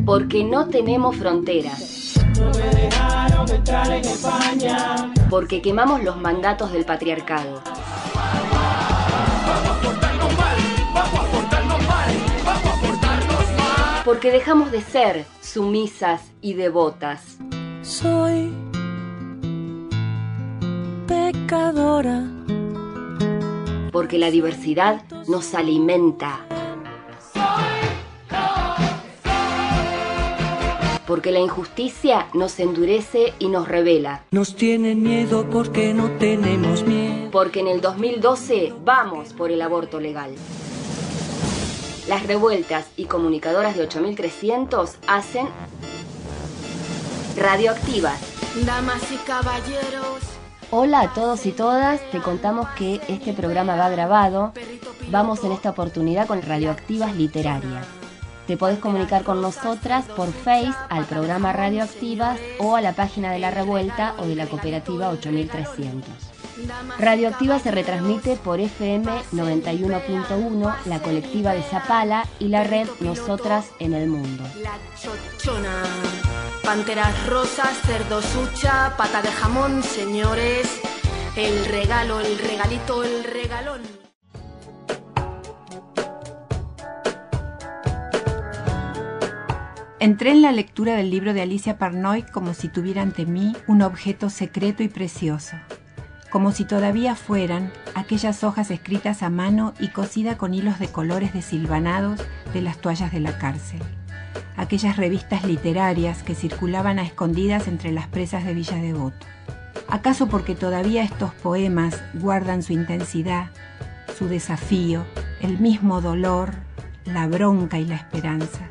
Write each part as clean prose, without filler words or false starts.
Porque no tenemos fronteras. No me dejaron entrar en España. Porque quemamos los mandatos del patriarcado. Vamos a portarnos mal, vamos a portarnos mal, vamos a portarnos mal. Porque dejamos de ser sumisas y devotas. Soy pecadora. Porque la diversidad nos alimenta. Porque la injusticia nos endurece y nos revela. Nos tienen miedo porque no tenemos miedo. Porque en el 2012 vamos por el aborto legal. Las revueltas y comunicadoras de 8300 hacen Radioactivas. Damas y caballeros. Hola a todos y todas, te contamos que este programa va grabado. Vamos en esta oportunidad con Radioactivas Literarias. Te podés comunicar con nosotras por Face al programa Radioactivas o a la página de La Revuelta o de la cooperativa 8300. Radioactiva se retransmite por FM 91.1, la colectiva de Zapala y la red Nosotras en el Mundo. La chochona. Panteras rosas, cerdo sucha, pata de jamón, señores. El regalo, el regalito, el regalón. Entré en la lectura del libro de Alicia Parnoy como si tuviera ante mí un objeto secreto y precioso, como si todavía fueran aquellas hojas escritas a mano y cosidas con hilos de colores desilvanados de las toallas de la cárcel, aquellas revistas literarias que circulaban a escondidas entre las presas de Villa Devoto. ¿Acaso porque todavía estos poemas guardan su intensidad, su desafío, el mismo dolor, la bronca y la esperanza?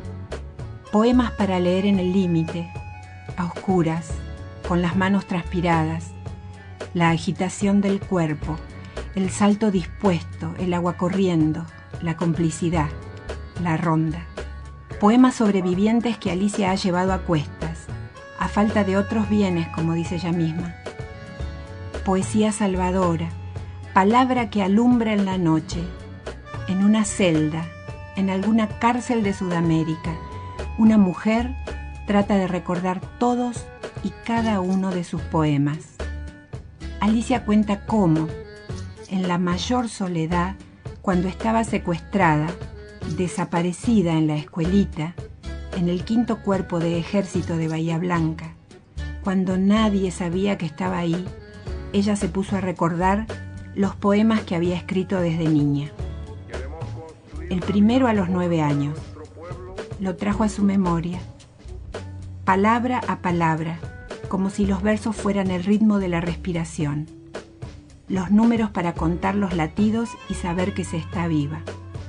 Poemas para leer en el límite, a oscuras, con las manos transpiradas, la agitación del cuerpo, el salto dispuesto, el agua corriendo, la complicidad, la ronda. Poemas sobrevivientes que Alicia ha llevado a cuestas, a falta de otros bienes, como dice ella misma. Poesía salvadora, palabra que alumbra en la noche, en una celda, en alguna cárcel de Sudamérica. Una mujer trata de recordar todos y cada uno de sus poemas. Alicia cuenta cómo, en la mayor soledad, cuando estaba secuestrada, desaparecida en la escuelita, en el 5º Cuerpo de Ejército de Bahía Blanca, cuando nadie sabía que estaba ahí, ella se puso a recordar los poemas que había escrito desde niña. El primero a los 9 años. Lo trajo a su memoria, palabra a palabra, como si los versos fueran el ritmo de la respiración, los números para contar los latidos y saber que se está viva.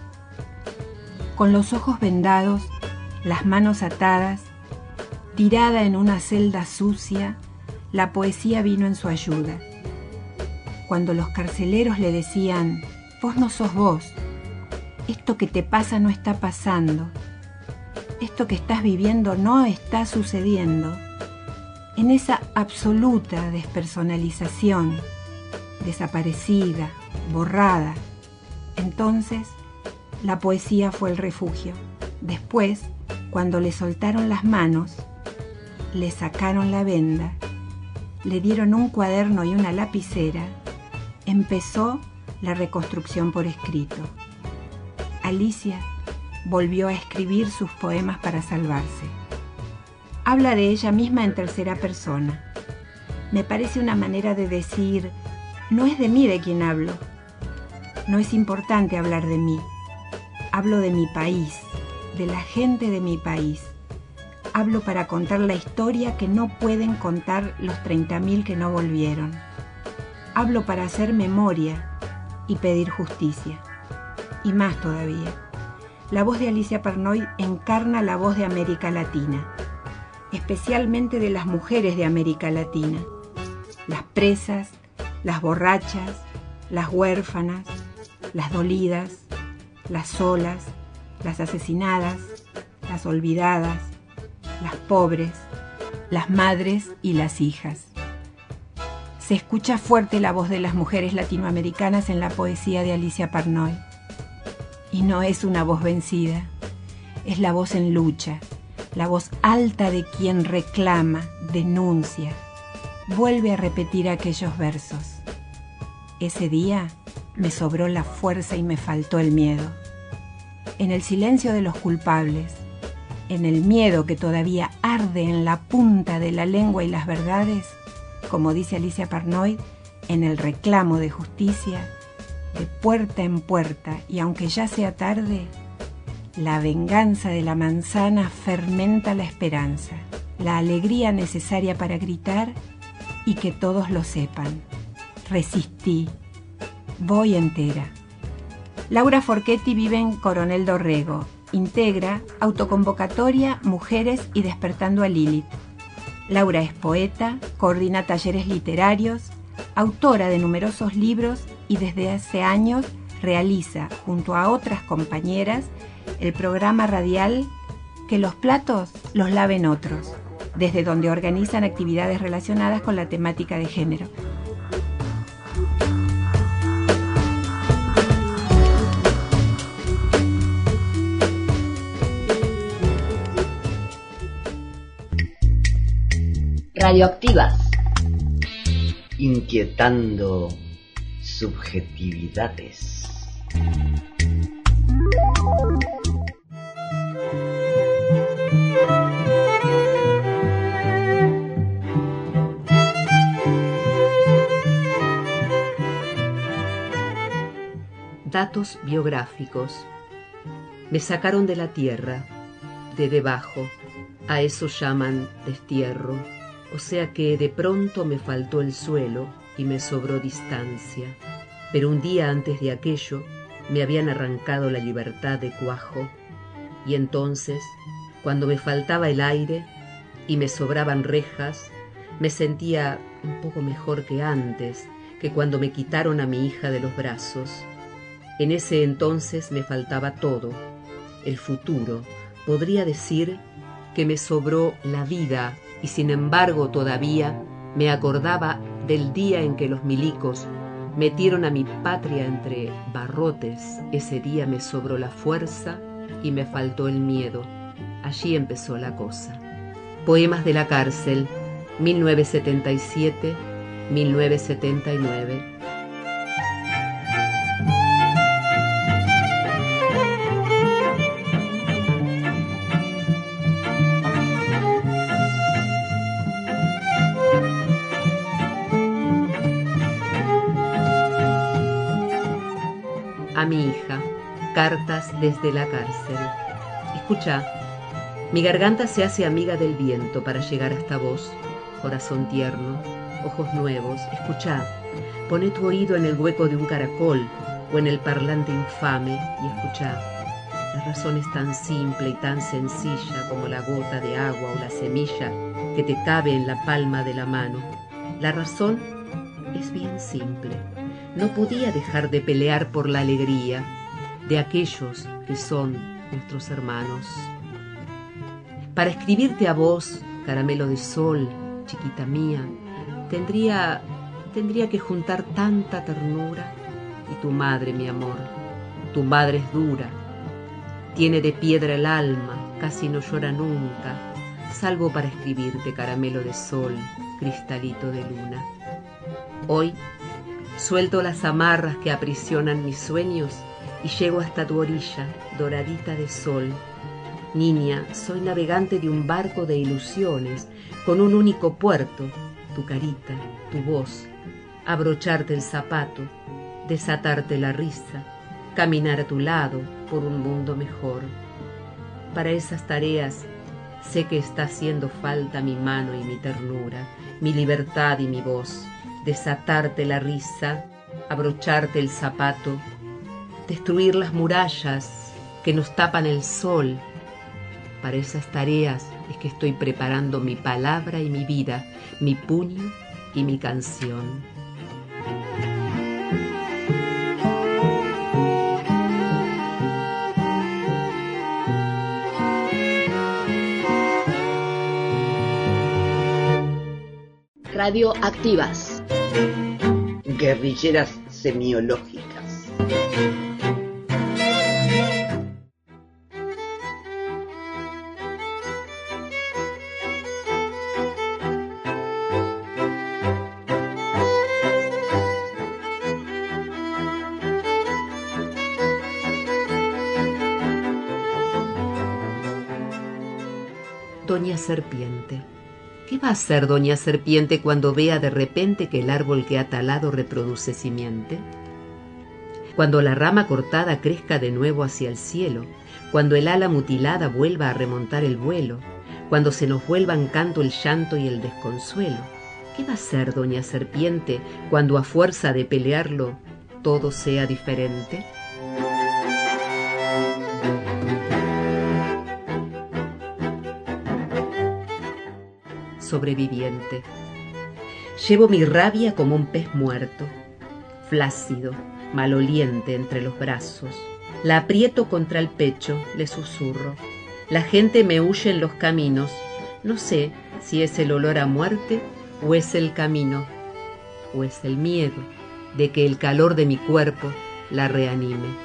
Con los ojos vendados, las manos atadas, tirada en una celda sucia, la poesía vino en su ayuda. Cuando los carceleros le decían, vos no sos vos, esto que te pasa no está pasando, esto que estás viviendo no está sucediendo, en esa absoluta despersonalización, desaparecida, borrada, entonces la poesía fue el refugio. Después, cuando le soltaron las manos, le sacaron la venda, le dieron un cuaderno y una lapicera, empezó la reconstrucción por escrito. Alicia volvió a escribir sus poemas para salvarse. Habla de ella misma en tercera persona. Me parece una manera de decir, no es de mí de quien hablo. No es importante hablar de mí. Hablo de mi país, de la gente de mi país. Hablo para contar la historia que no pueden contar los 30.000 que no volvieron. Hablo para hacer memoria y pedir justicia. Y más todavía. La voz de Alicia Parnoy encarna la voz de América Latina, especialmente de las mujeres de América Latina, las presas, las borrachas, las huérfanas, las dolidas, las solas, las asesinadas, las olvidadas, las pobres, las madres y las hijas. Se escucha fuerte la voz de las mujeres latinoamericanas en la poesía de Alicia Parnoy. Y no es una voz vencida, es la voz en lucha, la voz alta de quien reclama, denuncia, vuelve a repetir aquellos versos. Ese día me sobró la fuerza y me faltó el miedo. En el silencio de los culpables, en el miedo que todavía arde en la punta de la lengua y las verdades, como dice Alicia Parnoy, en el reclamo de justicia, de puerta en puerta, y aunque ya sea tarde, la venganza de la manzana fermenta la esperanza, la alegría necesaria para gritar y que todos lo sepan. Resistí, voy entera. Laura Forchetti vive en Coronel Dorrego. Integra Autoconvocatoria Mujeres y Despertando a Lilith. Laura es poeta, coordina talleres literarios, autora de numerosos libros y desde hace años realiza, junto a otras compañeras, el programa radial Que los platos los laven otros, desde donde organizan actividades relacionadas con la temática de género. Radioactivas. Inquietando subjetividades. Datos biográficos. Me sacaron de la tierra, de debajo. A eso llaman destierro. O sea que de pronto me faltó el suelo y me sobró distancia. Pero un día antes de aquello me habían arrancado la libertad de cuajo. Y entonces, cuando me faltaba el aire y me sobraban rejas, me sentía un poco mejor que antes, que cuando me quitaron a mi hija de los brazos. En ese entonces me faltaba todo, el futuro. Podría decir que me sobró la vida, y sin embargo todavía me acordaba del día en que los milicos metieron a mi patria entre barrotes. Ese día me sobró la fuerza y me faltó el miedo. Allí empezó la cosa. Poemas de la cárcel, 1977-1979. A mi hija, cartas desde la cárcel. Escucha, mi garganta se hace amiga del viento para llegar hasta vos, corazón tierno, ojos nuevos. Escucha, poné tu oído en el hueco de un caracol o en el parlante infame y escucha. La razón es tan simple y tan sencilla como la gota de agua o la semilla que te cabe en la palma de la mano. La razón es bien simple. No podía dejar de pelear por la alegría de aquellos que son nuestros hermanos. Para escribirte a vos, caramelo de sol, chiquita mía, tendría que juntar tanta ternura. Y tu madre, mi amor, tu madre es dura, tiene de piedra el alma, casi no llora nunca, salvo para escribirte, caramelo de sol, cristalito de luna. Hoy suelto las amarras que aprisionan mis sueños y llego hasta tu orilla, doradita de sol. Niña, soy navegante de un barco de ilusiones, con un único puerto, tu carita, tu voz, abrocharte el zapato, desatarte la risa, caminar a tu lado por un mundo mejor. Para esas tareas sé que está haciendo falta mi mano y mi ternura, mi libertad y mi voz. Desatarte la risa, abrocharte el zapato, destruir las murallas que nos tapan el sol. Para esas tareas es que estoy preparando mi palabra y mi vida, mi puño y mi canción. Radioactivas. Guerrilleras semiológicas. Doña Serpiente. ¿Qué va a hacer Doña Serpiente cuando vea de repente que el árbol que ha talado reproduce simiente? Cuando la rama cortada crezca de nuevo hacia el cielo, cuando el ala mutilada vuelva a remontar el vuelo, cuando se nos vuelvan canto el llanto y el desconsuelo, ¿qué va a hacer Doña Serpiente cuando a fuerza de pelearlo todo sea diferente? Sobreviviente. Llevo mi rabia como un pez muerto, flácido, maloliente entre los brazos. La aprieto contra el pecho, le susurro. La gente me huye en los caminos. No sé si es el olor a muerte o es el camino, o es el miedo de que el calor de mi cuerpo la reanime.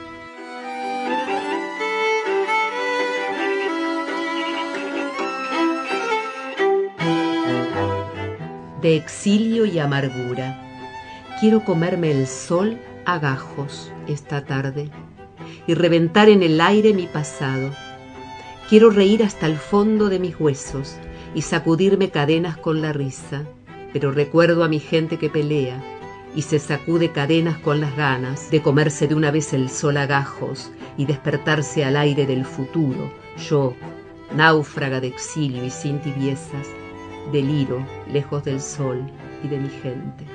De exilio y amargura, quiero comerme el sol a gajos esta tarde y reventar en el aire mi pasado. Quiero reír hasta el fondo de mis huesos y sacudirme cadenas con la risa, pero recuerdo a mi gente que pelea y se sacude cadenas con las ganas de comerse de una vez el sol a gajos y despertarse al aire del futuro. Yo, náufraga de exilio y sin tibiezas, deliro lejos del sol y de mi gente.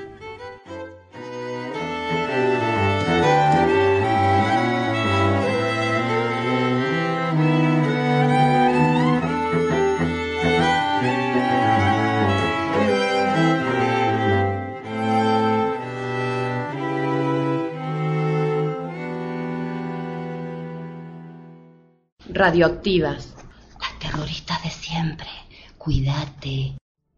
Radioactivas. Las terroristas de siempre. Cuídate.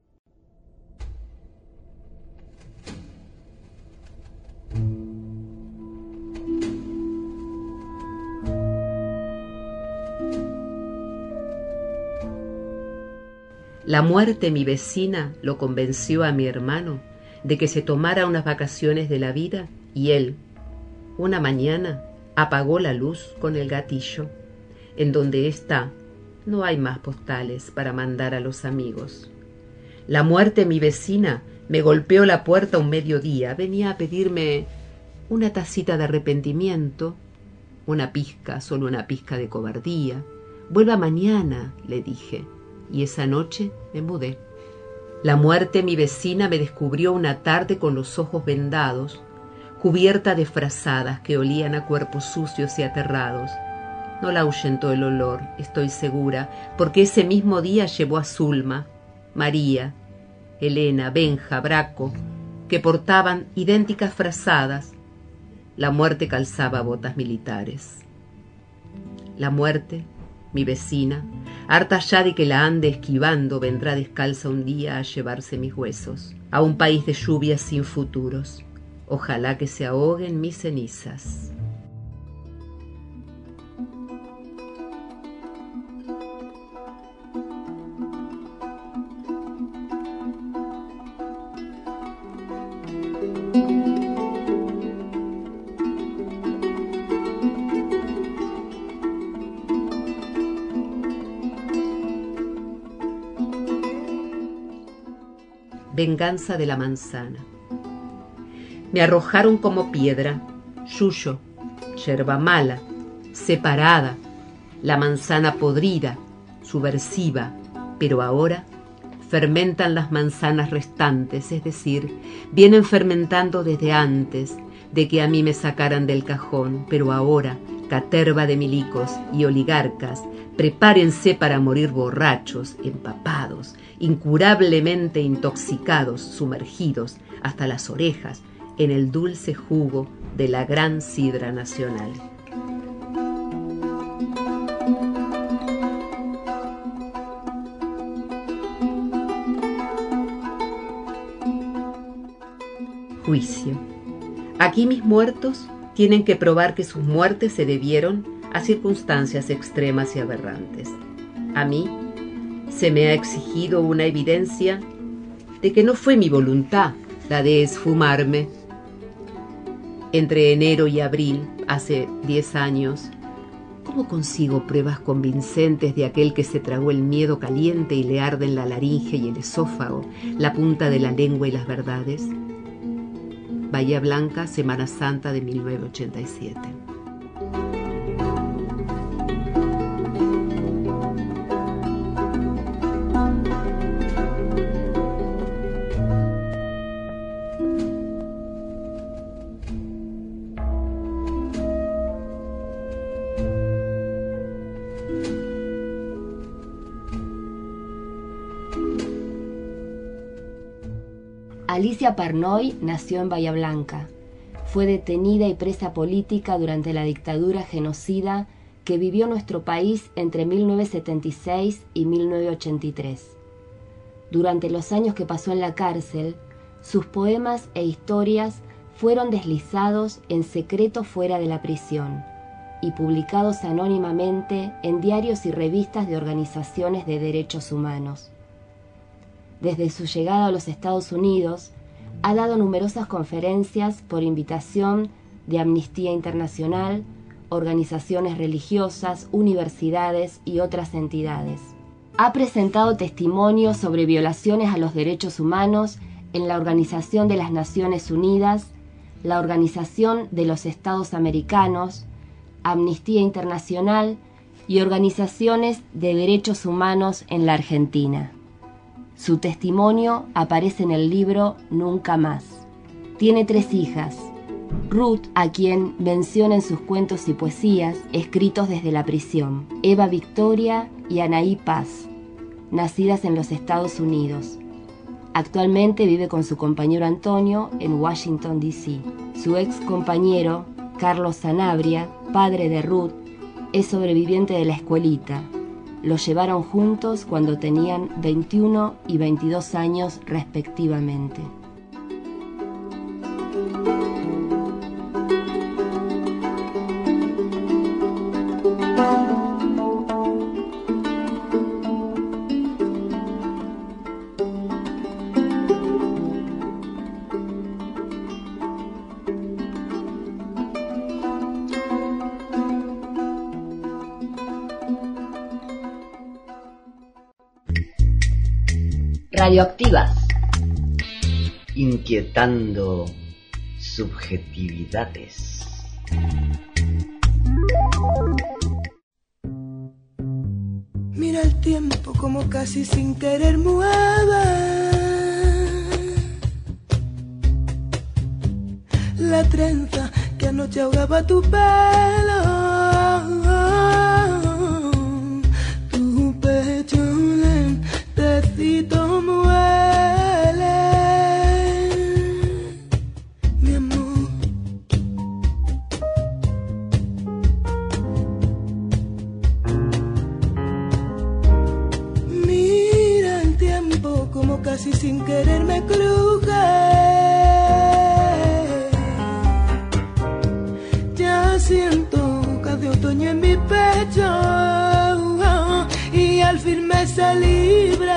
La muerte, mi vecina, lo convenció a mi hermano de que se tomara unas vacaciones de la vida y él, una mañana, apagó la luz con el gatillo. En donde está, no hay más postales para mandar a los amigos. La muerte, mi vecina, me golpeó la puerta un mediodía. Venía a pedirme una tacita de arrepentimiento, una pizca, solo una pizca de cobardía. Vuelva mañana, le dije, y esa noche me mudé. La muerte, mi vecina, me descubrió una tarde con los ojos vendados, cubierta de frazadas que olían a cuerpos sucios y aterrados. No la ahuyentó el olor, estoy segura, porque ese mismo día llevó a Zulma, María, Elena, Benja, Braco, que portaban idénticas frazadas. La muerte calzaba botas militares. La muerte, mi vecina, harta ya de que la ande esquivando, vendrá descalza un día a llevarse mis huesos, a un país de lluvias sin futuros. Ojalá que se ahoguen mis cenizas. Venganza de la manzana. Me arrojaron como piedra, yuyo, yerba mala, separada, la manzana podrida, subversiva, pero ahora fermentan las manzanas restantes, es decir, vienen fermentando desde antes de que a mí me sacaran del cajón, pero ahora, caterva de milicos y oligarcas, prepárense para morir borrachos, empapados, incurablemente intoxicados, sumergidos hasta las orejas en el dulce jugo de la gran sidra nacional. Juicio. Aquí mis muertos tienen que probar que sus muertes se debieron a circunstancias extremas y aberrantes. A mí se me ha exigido una evidencia de que no fue mi voluntad la de esfumarme. Entre enero y abril, hace 10 años, ¿Cómo consigo pruebas convincentes de aquel que se tragó el miedo caliente y le arden la laringe y el esófago, la punta de la lengua y las verdades? Bahía Blanca, Semana Santa de 1987. Alicia Parnoy nació en Bahía Blanca. Fue detenida y presa política durante la dictadura genocida que vivió nuestro país entre 1976 y 1983. Durante los años que pasó en la cárcel, sus poemas e historias fueron deslizados en secreto fuera de la prisión y publicados anónimamente en diarios y revistas de organizaciones de derechos humanos. Desde su llegada a los Estados Unidos, ha dado numerosas conferencias por invitación de Amnistía Internacional, organizaciones religiosas, universidades y otras entidades. Ha presentado testimonios sobre violaciones a los derechos humanos en la Organización de las Naciones Unidas, la Organización de los Estados Americanos, Amnistía Internacional y organizaciones de derechos humanos en la Argentina. Su testimonio aparece en el libro Nunca Más. Tiene 3 hijas, Ruth, a quien menciona en sus cuentos y poesías escritos desde la prisión, Eva Victoria y Anaí Paz, nacidas en los Estados Unidos. Actualmente vive con su compañero Antonio en Washington, D.C. Su ex compañero, Carlos Sanabria, padre de Ruth, es sobreviviente de la escuelita. Los llevaron juntos cuando tenían 21 y 22 años respectivamente. Radioactivas. Inquietando subjetividades. Mira el tiempo como casi sin querer mueve la trenza que anoche ahogaba tu pelo. Tu pecho lentecito muele, mi amor. Mira el tiempo como casi sin querer me cruje. Ya siento de otoño en mi pecho y al fin me sé libre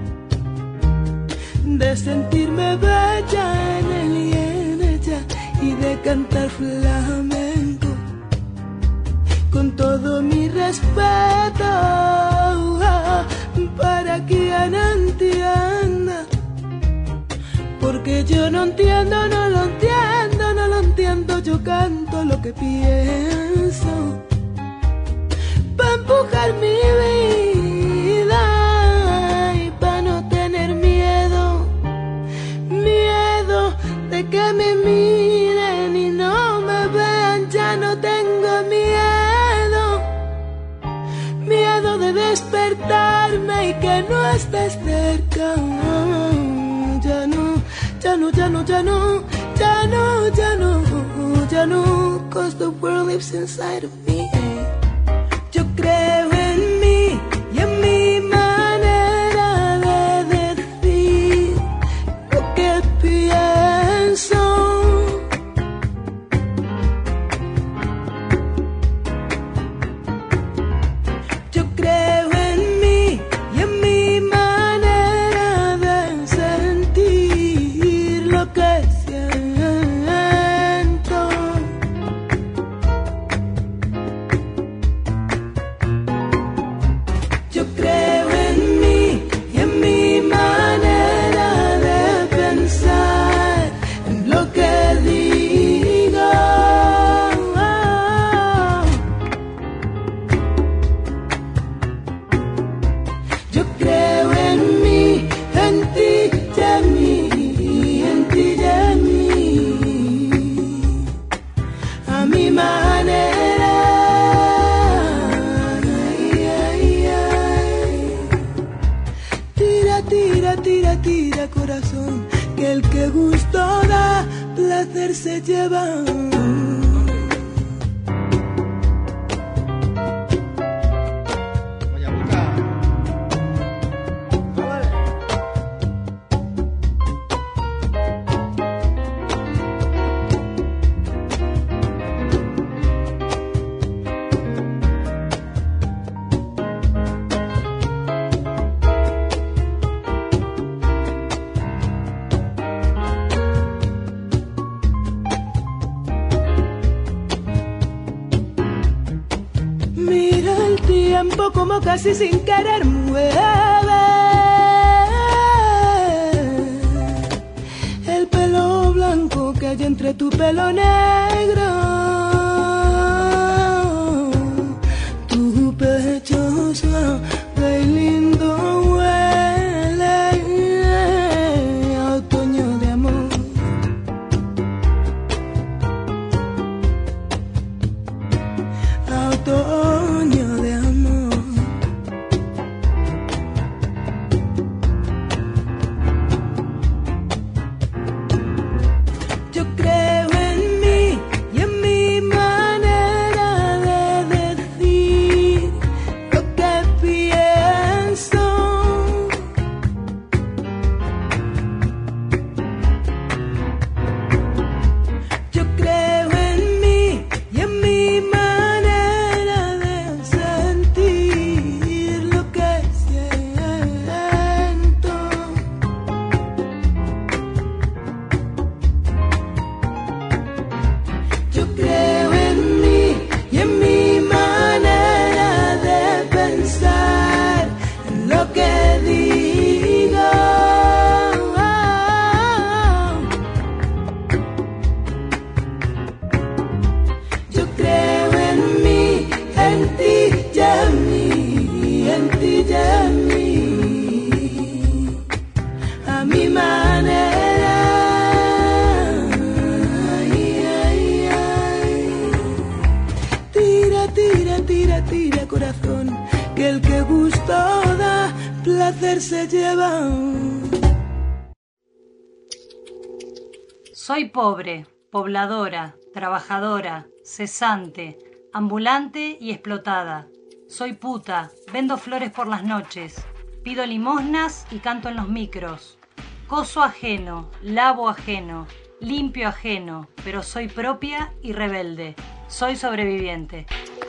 de sentirme bella en él y en ella y de cantar flamenco con todo mi respeto para quien entienda, porque yo no entiendo, no lo entiendo, no lo entiendo, yo canto lo que pienso pa' empujar mi vida y pa' no tener miedo, miedo de que me miren y no me vean, ya no tengo miedo, miedo de despertarme y que no estés cerca, ya no, ya no, ya no, ya no, ya no, ya no, ya no, 'cause the world lives inside of me. Yo creo en mí y en mi manera de decir lo que pienso. Yo creo en mí y en mi manera de sentir lo que siento. tira, tira corazón, que el que gusto da, placer se lleva. Como casi sin querer mueve el pelo blanco que hay entre tu pelo negro. Tu pecho suave y lindo huele a otoño de amor. A otoño de amor. Se lleva. Soy pobre, pobladora, trabajadora, cesante, ambulante y explotada. Soy puta, vendo flores por las noches, pido limosnas y canto en los micros. Coso ajeno, lavo ajeno, limpio ajeno, pero soy propia y rebelde. Soy sobreviviente.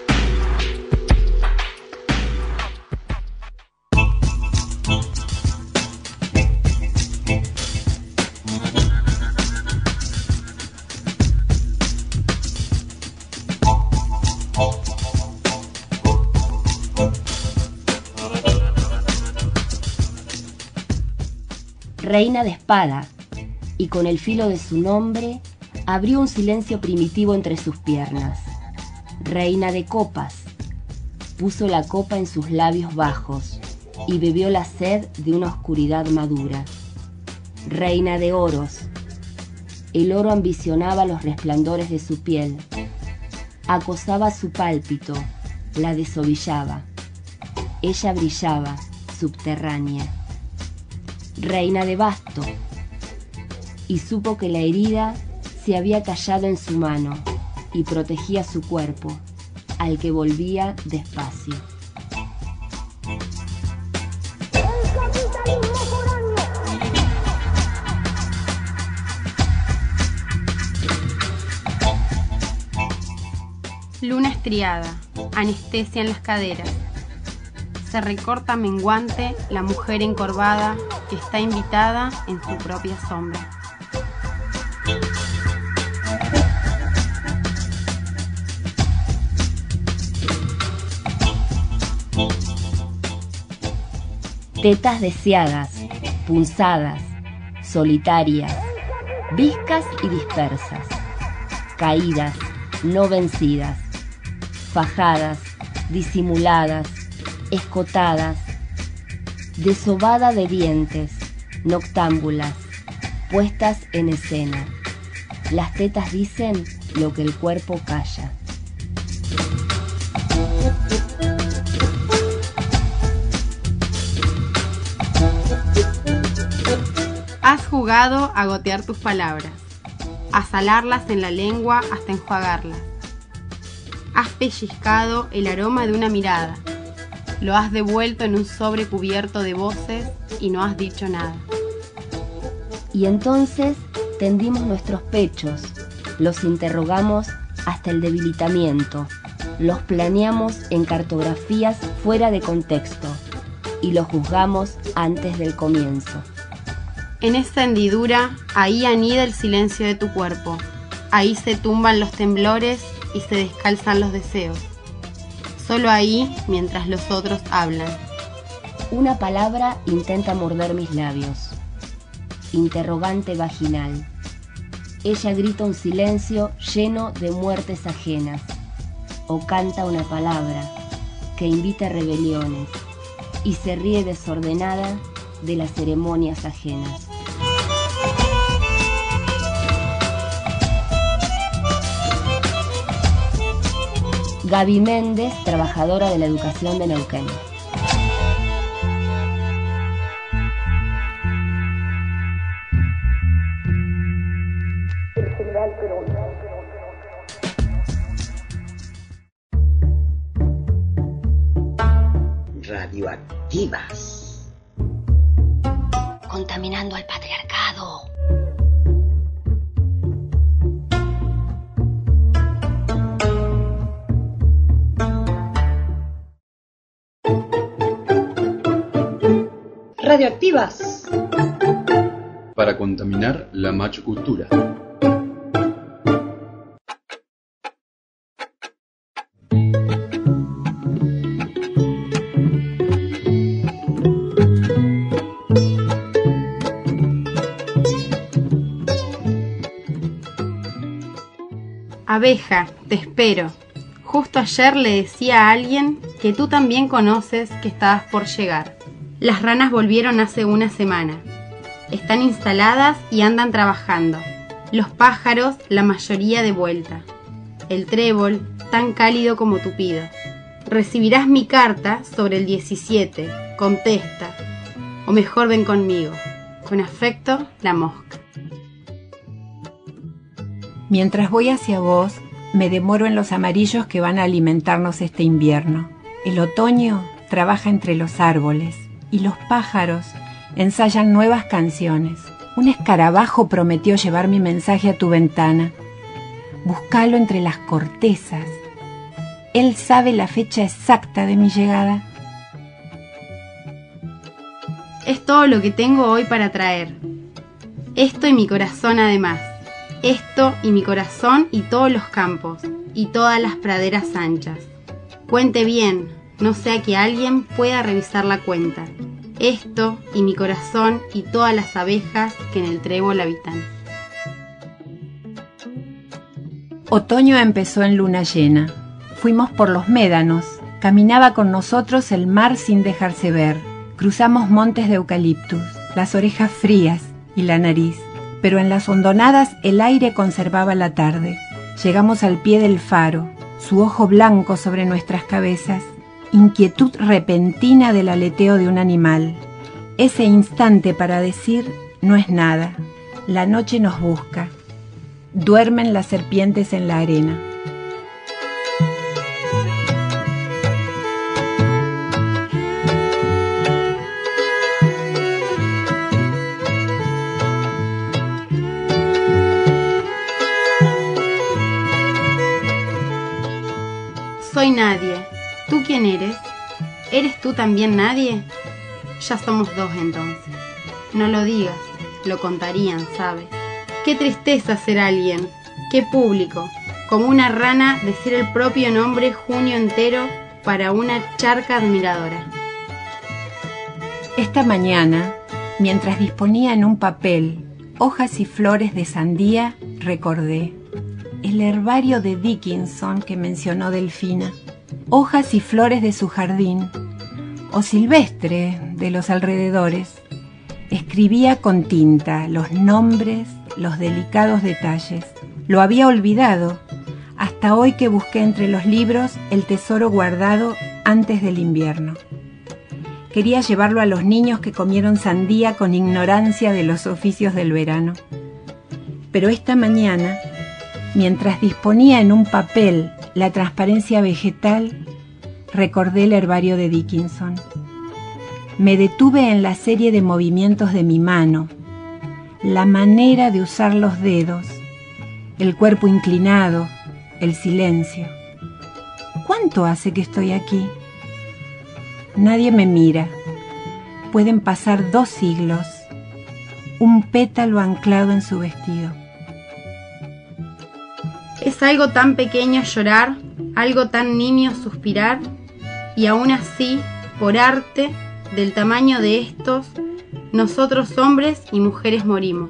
Reina de espada, y con el filo de su nombre abrió un silencio primitivo entre sus piernas. Reina de copas, puso la copa en sus labios bajos y bebió la sed de una oscuridad madura. Reina de oros, el oro ambicionaba los resplandores de su piel, acosaba su pálpito, la desovillaba. Ella brillaba, subterránea. Reina de basto, y supo que la herida se había callado en su mano y protegía su cuerpo, al que volvía despacio. Luna estriada, anestesia en las caderas. Se recorta menguante la mujer encorvada que está invitada en su propia sombra. Tetas deseadas, punzadas, solitarias, viscas y dispersas, caídas, no vencidas, fajadas, disimuladas, escotadas, desobada de dientes, noctámbulas, puestas en escena. Las tetas dicen lo que el cuerpo calla. Has jugado a gotear tus palabras, a salarlas en la lengua hasta enjuagarlas. Has pellizcado el aroma de una mirada, lo has devuelto en un sobre cubierto de voces y no has dicho nada. Y entonces tendimos nuestros pechos, los interrogamos hasta el debilitamiento, los planeamos en cartografías fuera de contexto y los juzgamos antes del comienzo. En esa hendidura, ahí anida el silencio de tu cuerpo, ahí se tumban los temblores y se descalzan los deseos. Solo ahí, mientras los otros hablan. Una palabra intenta morder mis labios. Interrogante vaginal. Ella grita un silencio lleno de muertes ajenas. O canta una palabra que invita a rebeliones y se ríe desordenada de las ceremonias ajenas. Gaby Méndez, trabajadora de la educación de Neuquén. Radioactivas. Contaminando al patriarcado. Radioactivas. Para contaminar la macho cultura. Abeja, te espero. Justo ayer le decía a alguien que tú también conoces que estabas por llegar. Las ranas volvieron hace una semana. Están instaladas y andan trabajando. Los pájaros, la mayoría de vuelta. El trébol, tan cálido como tupido. Recibirás mi carta sobre el 17. Contesta. O mejor ven conmigo. Con afecto, la mosca. Mientras voy hacia vos, me demoro en los amarillos que van a alimentarnos este invierno. El otoño trabaja entre los árboles y los pájaros ensayan nuevas canciones. Un escarabajo prometió llevar mi mensaje a tu ventana. Búscalo entre las cortezas. Él sabe la fecha exacta de mi llegada. Es todo lo que tengo hoy para traer. Esto y mi corazón además. Esto y mi corazón y todos los campos y todas las praderas anchas. Cuente bien, no sea que alguien pueda revisar la cuenta. Esto y mi corazón y todas las abejas que en el trébol habitan. Otoño empezó en luna llena. Fuimos por los médanos. Caminaba con nosotros el mar sin dejarse ver. Cruzamos montes de eucaliptus, las orejas frías y la nariz. Pero en las hondonadas el aire conservaba la tarde. Llegamos al pie del faro, su ojo blanco sobre nuestras cabezas, inquietud repentina del aleteo de un animal. Ese instante para decir, no es nada, la noche nos busca. Duermen las serpientes en la arena. Soy nadie. ¿Tú quién eres? ¿Eres tú también nadie? Ya somos dos entonces. No lo digas, lo contarían, ¿sabes? Qué tristeza ser alguien, qué público. Como una rana decir el propio nombre junio entero para una charca admiradora. Esta mañana, mientras disponía en un papel hojas y flores de sandía, recordé el herbario de Dickinson que mencionó Delfina, hojas y flores de su jardín, o silvestre de los alrededores. Escribía con tinta los nombres, los delicados detalles. Lo había olvidado, hasta hoy que busqué entre los libros el tesoro guardado antes del invierno. Quería llevarlo a los niños que comieron sandía con ignorancia de los oficios del verano. Pero esta mañana, mientras disponía en un papel la transparencia vegetal, recordé el herbario de Dickinson. Me detuve en la serie de movimientos de mi mano, la manera de usar los dedos, el cuerpo inclinado, el silencio. ¿Cuánto hace que estoy aquí? Nadie me mira. Pueden pasar 2 siglos. Un pétalo anclado en su vestido. Es algo tan pequeño llorar, algo tan nimio suspirar, y aún así, por arte, del tamaño de estos, nosotros hombres y mujeres morimos.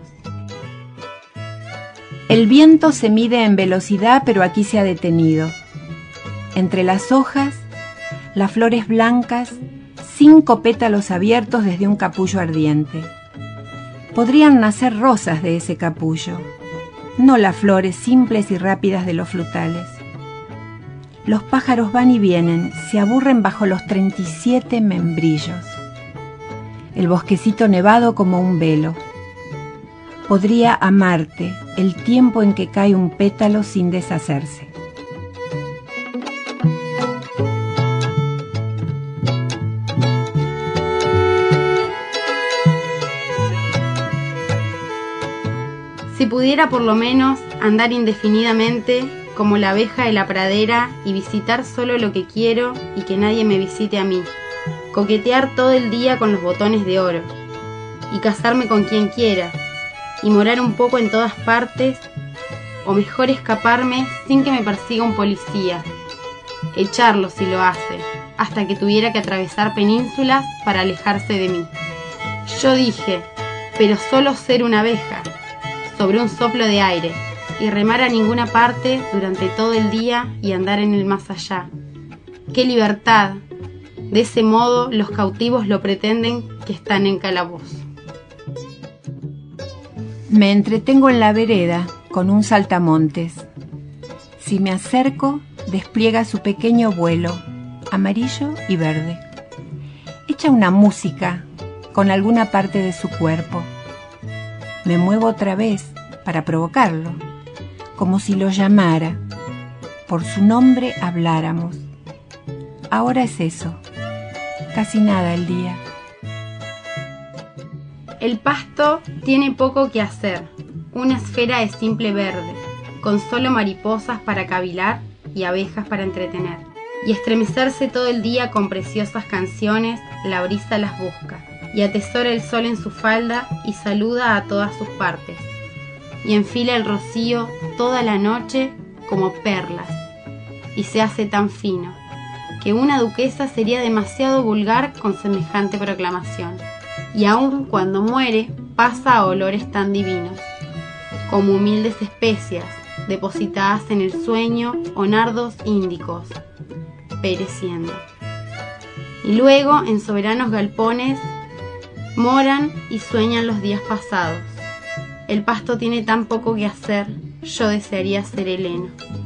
El viento se mide en velocidad, pero aquí se ha detenido. Entre las hojas, las flores blancas, 5 pétalos abiertos desde un capullo ardiente. Podrían nacer rosas de ese capullo, no las flores simples y rápidas de los frutales. Los pájaros van y vienen, se aburren bajo los 37 membrillos. El bosquecito nevado como un velo. Podría amarte el tiempo en que cae un pétalo sin deshacerse. Si pudiera por lo menos andar indefinidamente como la abeja de la pradera y visitar solo lo que quiero y que nadie me visite a mí, coquetear todo el día con los botones de oro y casarme con quien quiera y morar un poco en todas partes, o mejor escaparme sin que me persiga un policía, echarlo si lo hace, hasta que tuviera que atravesar penínsulas para alejarse de mí. Yo dije, pero solo ser una abeja, sobre un soplo de aire, y remar a ninguna parte durante todo el día y andar en el más allá. ¡Qué libertad! De ese modo los cautivos lo pretenden que están en calabozo. Me entretengo en la vereda con un saltamontes. Si me acerco, despliega su pequeño vuelo, amarillo y verde. Echa una música con alguna parte de su cuerpo. Me muevo otra vez para provocarlo, como si lo llamara. Por su nombre habláramos. Ahora es eso, casi nada el día. El pasto tiene poco que hacer, una esfera de simple verde, con solo mariposas para cavilar y abejas para entretener. Y estremecerse todo el día con preciosas canciones, la brisa las busca, y atesora el sol en su falda y saluda a todas sus partes, y enfila el rocío toda la noche como perlas, y se hace tan fino, que una duquesa sería demasiado vulgar con semejante proclamación. Y aun cuando muere, pasa a olores tan divinos, como humildes especias depositadas en el sueño o nardos índicos, pereciendo. Y luego, en soberanos galpones, moran y sueñan los días pasados. El pasto tiene tan poco que hacer, yo desearía ser el heno.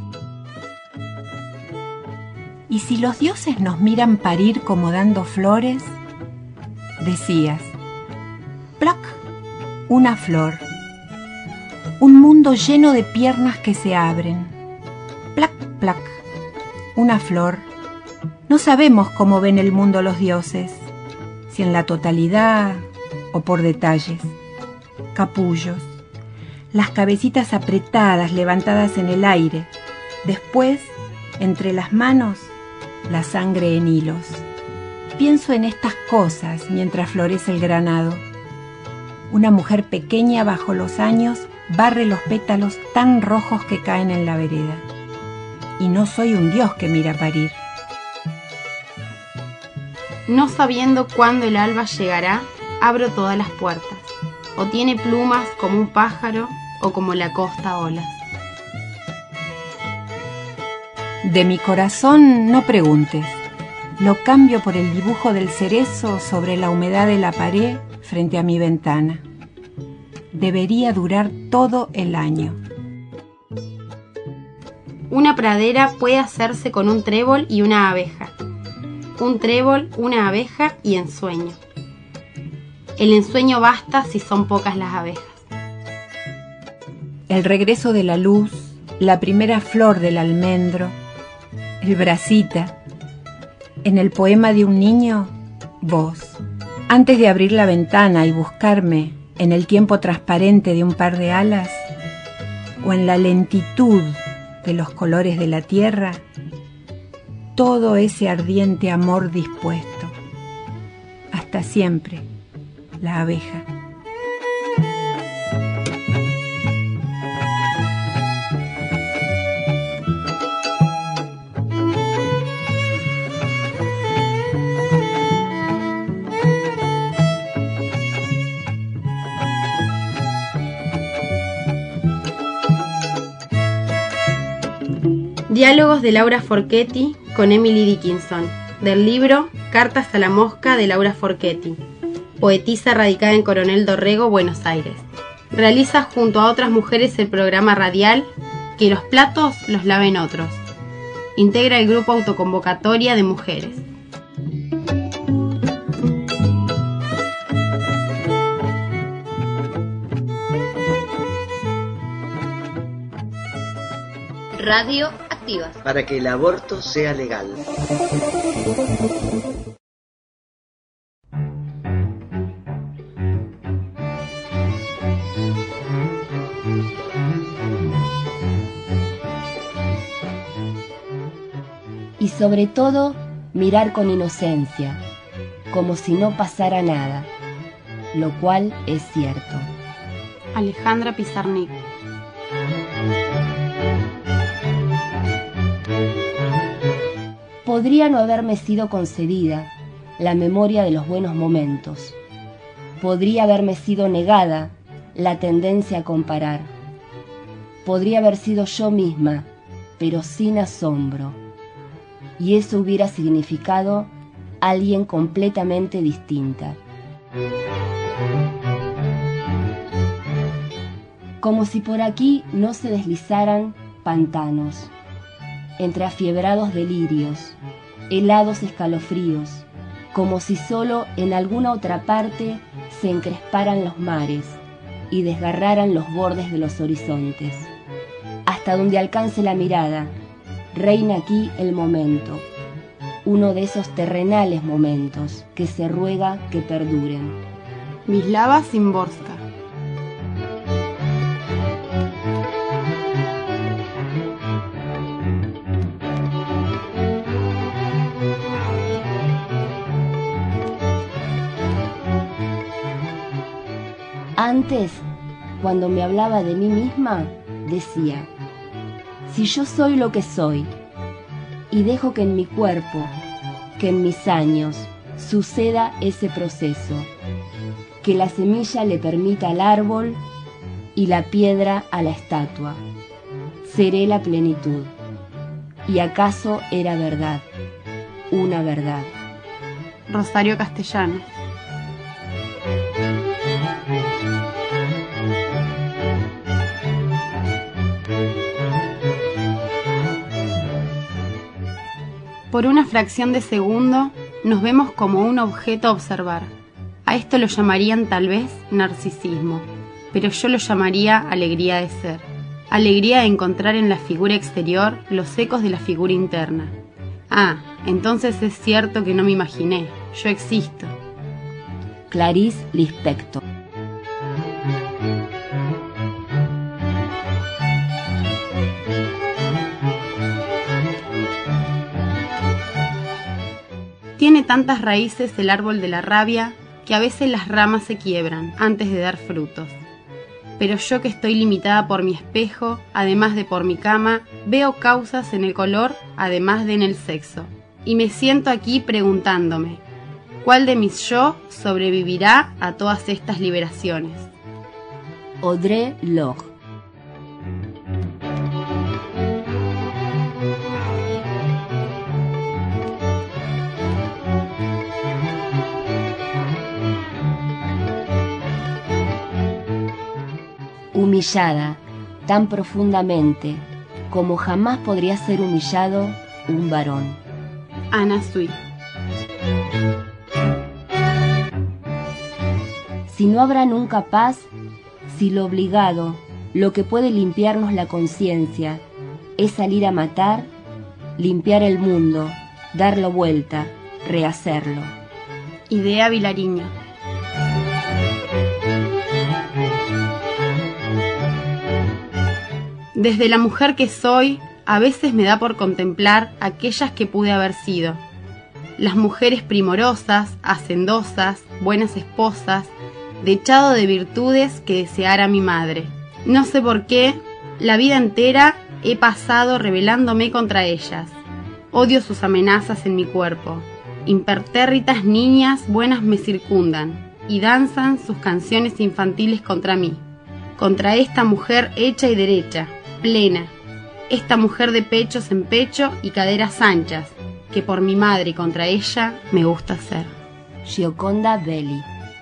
¿Y si los dioses nos miran parir como dando flores? Decías, ¡plac! Una flor. Un mundo lleno de piernas que se abren. ¡Plac, plac! Una flor. No sabemos cómo ven el mundo los dioses, si en la totalidad o por detalles. Capullos. Las cabecitas apretadas, levantadas en el aire. Después, entre las manos, la sangre en hilos. Pienso en estas cosas mientras florece el granado. Una mujer pequeña bajo los años barre los pétalos tan rojos que caen en la vereda. Y no soy un dios que mira parir. No sabiendo cuándo el alba llegará, abro todas las puertas. O tiene plumas como un pájaro o como la costa olas. De mi corazón no preguntes. Lo cambio por el dibujo del cerezo sobre la humedad de la pared frente a mi ventana. Debería durar todo el año. Una pradera puede hacerse con un trébol y una abeja. un trébol, una abeja y ensueño. El ensueño basta si son pocas las abejas. El regreso de la luz, la primera flor del almendro, el bracita. En el poema de un niño, vos. Antes de abrir la ventana y buscarme en el tiempo transparente de un par de alas, o en la lentitud de los colores de la tierra, todo ese ardiente amor dispuesto. Hasta siempre, la abeja. Diálogos de Laura Forchetti con Emily Dickinson, del libro Cartas a la mosca de Laura Forchetti, poetisa radicada en Coronel Dorrego, Buenos Aires. Realiza junto a otras mujeres el programa radial Que los platos los laven otros. Integra el grupo Autoconvocatoria de Mujeres. Radio Activas. Para que el aborto sea legal. Y sobre todo, mirar con inocencia, como si no pasara nada, lo cual es cierto. Alejandra Pizarnik. Podría no haberme sido concedida la memoria de los buenos momentos. Podría haberme sido negada la tendencia a comparar. Podría haber sido yo misma, pero sin asombro. Y eso hubiera significado alguien completamente distinta. Como si por aquí no se deslizaran pantanos, entre afiebrados delirios, helados escalofríos, como si solo en alguna otra parte se encresparan los mares y desgarraran los bordes de los horizontes. Hasta donde alcance la mirada, reina aquí el momento, uno de esos terrenales momentos que se ruega que perduren. Wisława Szymborska. Antes, cuando me hablaba de mí misma, decía: si yo soy lo que soy, y dejo que en mi cuerpo, que en mis años, suceda ese proceso, que la semilla le permita al árbol y la piedra a la estatua, seré la plenitud. ¿Y acaso era verdad? Una verdad. Rosario Castellanos. Por una fracción de segundo nos vemos como un objeto a observar. A esto lo llamarían tal vez narcisismo, pero yo lo llamaría alegría de ser. Alegría de encontrar en la figura exterior los ecos de la figura interna. Ah, entonces es cierto que no me imaginé, yo existo. Clarice Lispector. Tiene tantas raíces el árbol de la rabia que a veces las ramas se quiebran antes de dar frutos. Pero yo que estoy limitada por mi espejo, además de por mi cama, veo causas en el color, además de en el sexo. Y me siento aquí preguntándome, ¿cuál de mis yo sobrevivirá a todas estas liberaciones? Audre Lorde. Humillada tan profundamente como jamás podría ser humillado un varón. Anna Sui. Si no habrá nunca paz, si lo obligado, lo que puede limpiarnos la conciencia, es salir a matar, limpiar el mundo, darlo vuelta, rehacerlo. Idea Vilariño. Desde la mujer que soy, a veces me da por contemplar aquellas que pude haber sido. Las mujeres primorosas, hacendosas, buenas esposas, dechado de virtudes que deseara mi madre. No sé por qué, la vida entera he pasado rebelándome contra ellas. Odio sus amenazas en mi cuerpo. Impertérritas niñas buenas me circundan y danzan sus canciones infantiles contra mí. Contra esta mujer hecha y derecha, plena, esta mujer de pechos en pecho y caderas anchas, que por mi madre y contra ella me gusta ser. Gioconda Belli.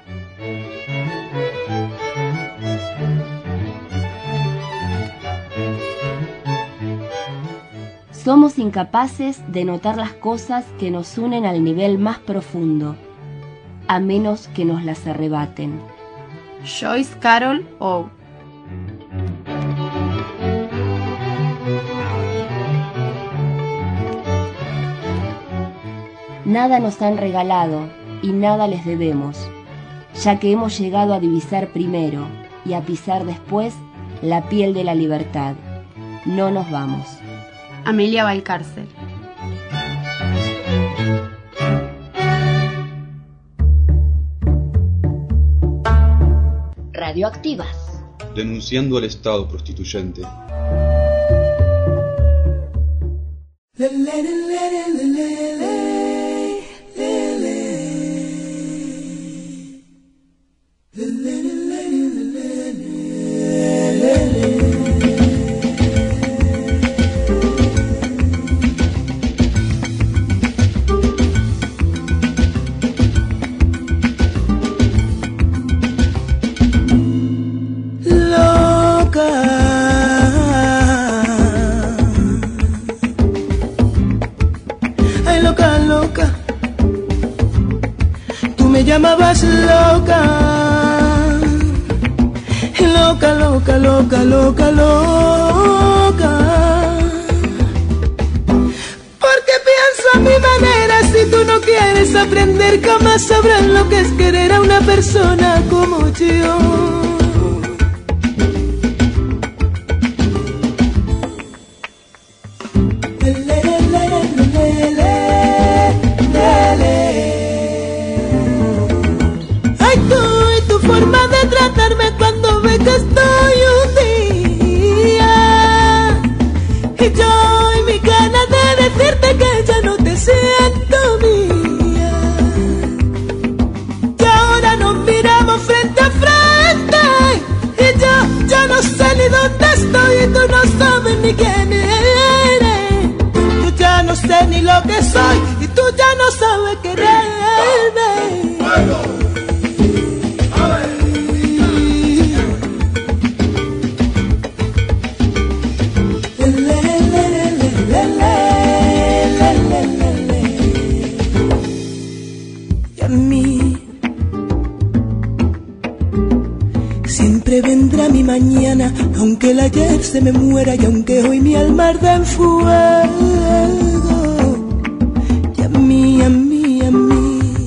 Somos incapaces de notar las cosas que nos unen al nivel más profundo, a menos que nos las arrebaten. Joyce Carol Oates. Nada nos han regalado y nada les debemos, ya que hemos llegado a divisar primero y a pisar después la piel de la libertad. No nos vamos. Amelia Valcárcel. Radioactivas. Denunciando al Estado prostituyente. Llamabas loca, loca, loca, loca, loca, loca. Porque pienso a mi manera, si tú no quieres aprender, jamás sabrás lo que es querer a una persona como yo. Cuando ve que estoy un día, y yo y mi ganas de decirte que ya no te siento mía, y ahora nos miramos frente a frente, y yo ya no sé ni dónde estoy y tú no sabes ni quién eres. Yo ya no sé ni lo que soy y tú ya no sabes quererme. Vendrá mi mañana, aunque el ayer se me muera y aunque hoy mi alma arde en fuego. Y a mí, a mí, a mí,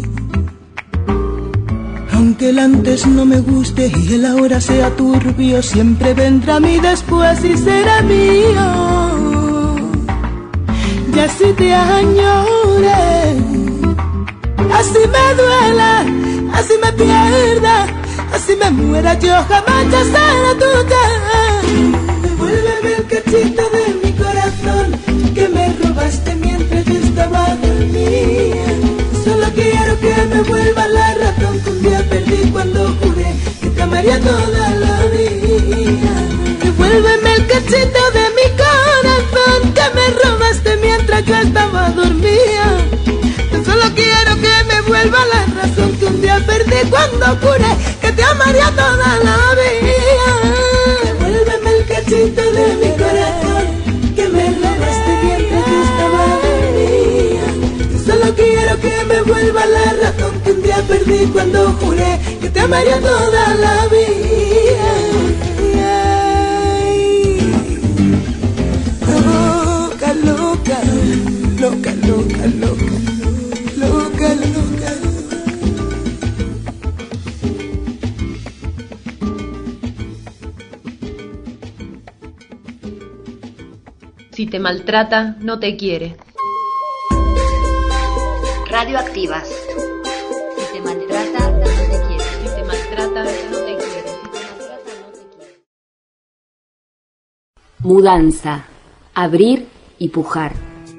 aunque el antes no me guste y el ahora sea turbio, siempre vendrá mi después y será mío. Y así te añore, así me duela, así me pierda, así me muera, yo jamás ya seré tuya. Devuélveme el cachito de mi corazón que me robaste mientras yo estaba dormida. Solo quiero que me vuelva la razón que un día perdí cuando juré que te amaría toda la vida. Devuélveme el cachito de mi corazón que me robaste mientras yo estaba dormida. Solo quiero que me vuelva la razón que un día perdí cuando juré que te amaría toda la vida. Devuélveme el cachito de mi corazón que me robaste mientras yo estaba dormida. Solo quiero que me vuelva mentí cuando juré que te amaría toda la vida. Loca, loca, loca, loca, loca, loca, loca. Si te maltrata, no te quiere. Radioactivas. Si te maltrata, no te quiere. Si te maltrata, no te quiere. Mudanza. Abrir y pujar.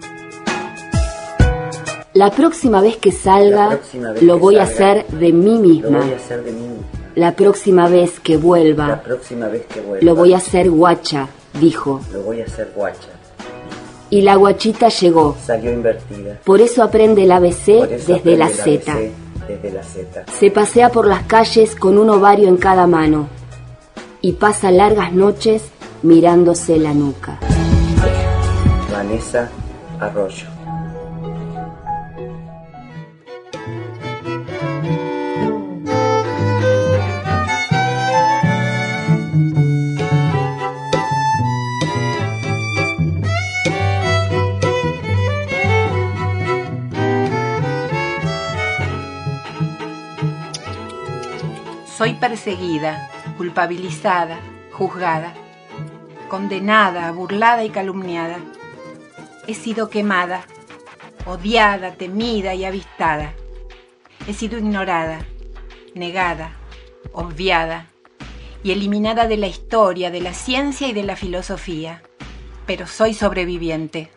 La próxima vez que salga, lo voy a hacer de mí misma. La próxima vez que vuelva, lo voy a hacer guacha, dijo. Lo voy a hacer guacha. Y la guachita llegó. Salió invertida. Por eso aprende el ABC desde la Z. Se pasea por las calles con un ovario en cada mano y pasa largas noches mirándose la nuca. Vanessa Arroyo. Soy perseguida, culpabilizada, juzgada, condenada, burlada y calumniada. He sido quemada, odiada, temida y avistada. He sido ignorada, negada, obviada y eliminada de la historia, de la ciencia y de la filosofía. Pero soy sobreviviente.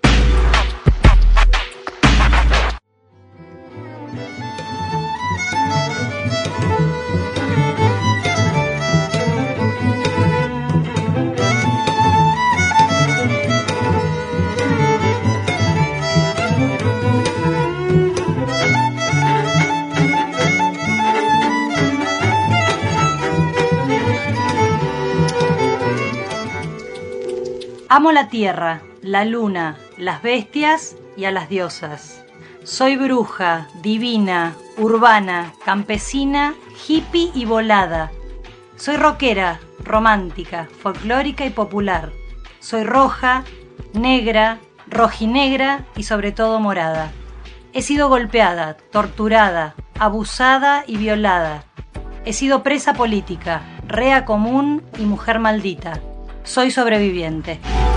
Amo la tierra, la luna, las bestias y a las diosas. Soy bruja, divina, urbana, campesina, hippie y volada. Soy rockera, romántica, folclórica y popular. Soy roja, negra, rojinegra y sobre todo morada. He sido golpeada, torturada, abusada y violada. He sido presa política, rea común y mujer maldita. Soy sobreviviente.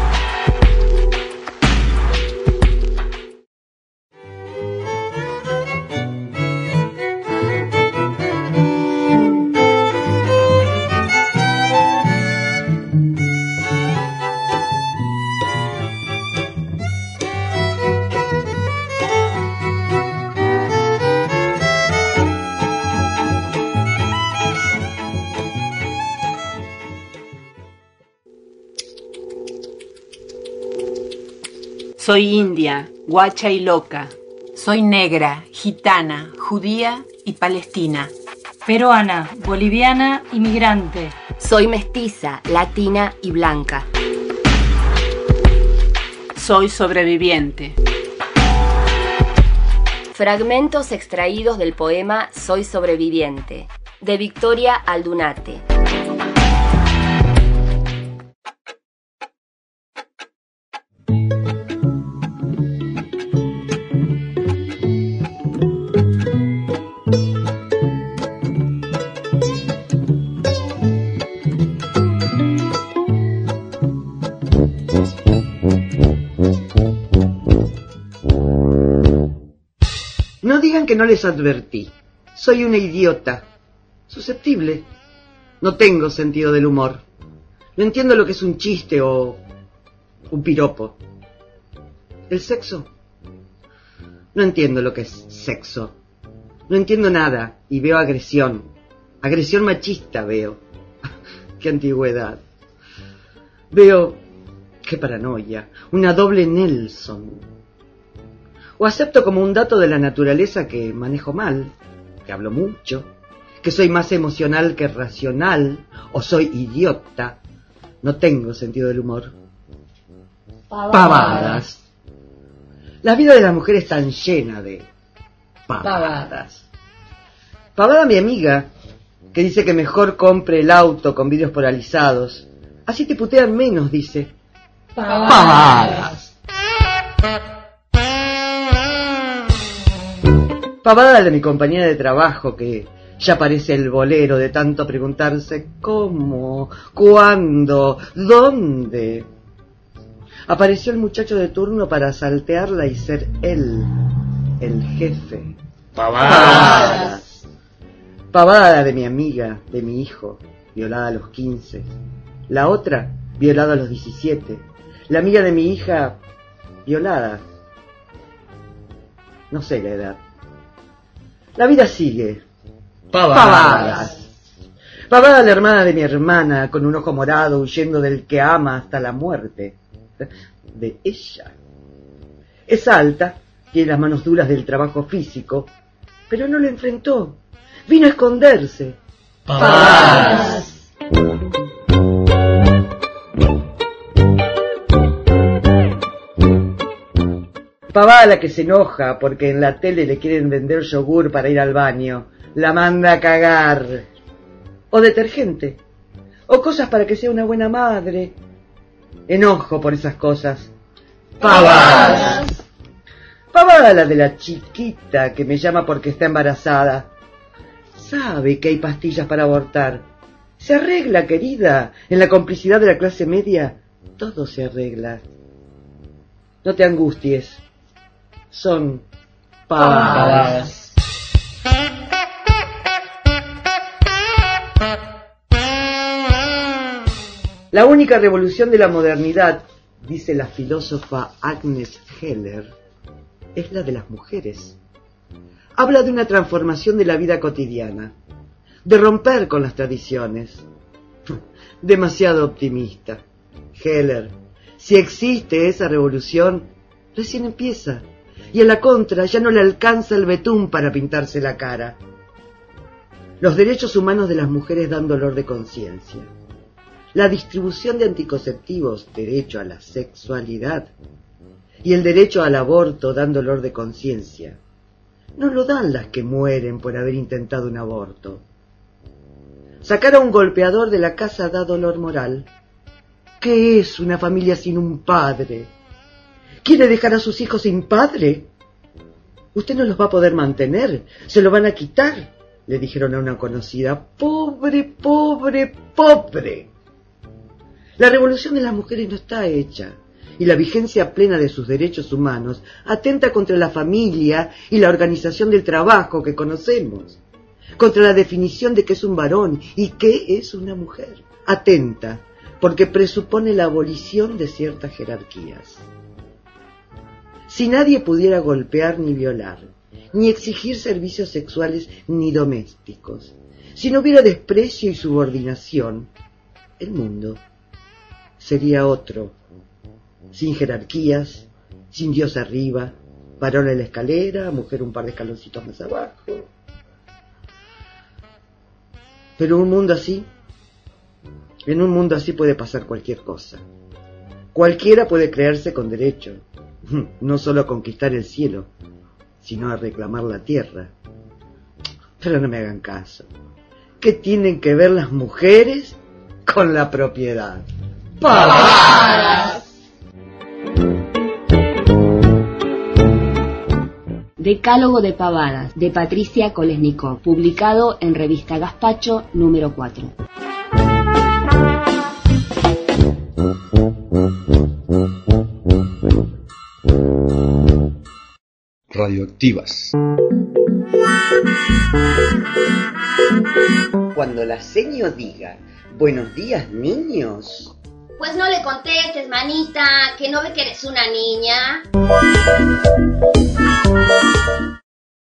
Soy india, guacha y loca. Soy negra, gitana, judía y palestina. Peruana, boliviana, inmigrante. Soy mestiza, latina y blanca. Soy sobreviviente. Fragmentos extraídos del poema Soy sobreviviente, de Victoria Aldunate. No digan que no les advertí. Soy una idiota, susceptible. No tengo sentido del humor. No entiendo lo que es un chiste o un piropo. ¿El sexo? No entiendo lo que es sexo. No entiendo nada y veo agresión. Agresión machista veo. ¡Qué antigüedad! Veo... ¡Qué paranoia! Una doble Nelson. O acepto como un dato de la naturaleza que manejo mal, que hablo mucho, que soy más emocional que racional, o soy idiota. No tengo sentido del humor. Pavadas. La vida de las mujeres está llena de pavadas. Pavada mi amiga, que dice que mejor compre el auto con vidrios polarizados. Así te putean menos, dice. Pavadas. Pavada de mi compañera de trabajo, que ya parece el bolero de tanto preguntarse cómo, cuándo, dónde. Apareció el muchacho de turno para saltearla y ser él, el jefe. Pavadas. Pavada de mi amiga, de mi hijo, violada a los 15. La otra, violada a los 17. La amiga de mi hija, violada. No sé la edad. La vida sigue. Pavadas. Pavada la hermana de mi hermana, con un ojo morado, huyendo del que ama hasta la muerte. De ella. Es alta, tiene las manos duras del trabajo físico, pero no lo enfrentó. Vino a esconderse. Pavadas. Pavada la que se enoja porque en la tele le quieren vender yogur para ir al baño. La manda a cagar. O detergente. O cosas para que sea una buena madre. Enojo por esas cosas. Pavadas. Pavada la de la chiquita que me llama porque está embarazada. Sabe que hay pastillas para abortar. Se arregla, querida. En la complicidad de la clase media, todo se arregla. No te angusties. Son pavadas. La única revolución de la modernidad, dice la filósofa Agnes Heller, es la de las mujeres. Habla de una transformación de la vida cotidiana, de romper con las tradiciones. Demasiado optimista. Heller, si existe esa revolución, recién empieza, y a la contra ya no le alcanza el betún para pintarse la cara. Los derechos humanos de las mujeres dan dolor de conciencia. La distribución de anticonceptivos, derecho a la sexualidad, y el derecho al aborto dan dolor de conciencia. No lo dan las que mueren por haber intentado un aborto. Sacar a un golpeador de la casa da dolor moral. ¿Qué es una familia sin un padre? ¿Quiere dejar a sus hijos sin padre? Usted no los va a poder mantener, se lo van a quitar, le dijeron a una conocida. Pobre, pobre, pobre. La revolución de las mujeres no está hecha, y la vigencia plena de sus derechos humanos atenta contra la familia y la organización del trabajo que conocemos, contra la definición de qué es un varón y qué es una mujer. Atenta, porque presupone la abolición de ciertas jerarquías. Si nadie pudiera golpear ni violar, ni exigir servicios sexuales ni domésticos, si no hubiera desprecio y subordinación, el mundo sería otro, sin jerarquías, sin Dios arriba, varón en la escalera, mujer un par de escaloncitos más abajo. Pero en un mundo así puede pasar cualquier cosa. Cualquiera puede creerse con derecho, no solo a conquistar el cielo, sino a reclamar la tierra. Pero no me hagan caso. ¿Qué tienen que ver las mujeres con la propiedad? ¡Pavadas! Decálogo de Pavadas, de Patricia Kolesnikov, publicado en Revista Gazpacho, número 4. Radioactivas. Cuando la seño diga, buenos días, niños. Pues no le contestes, manita, que no ve que eres una niña.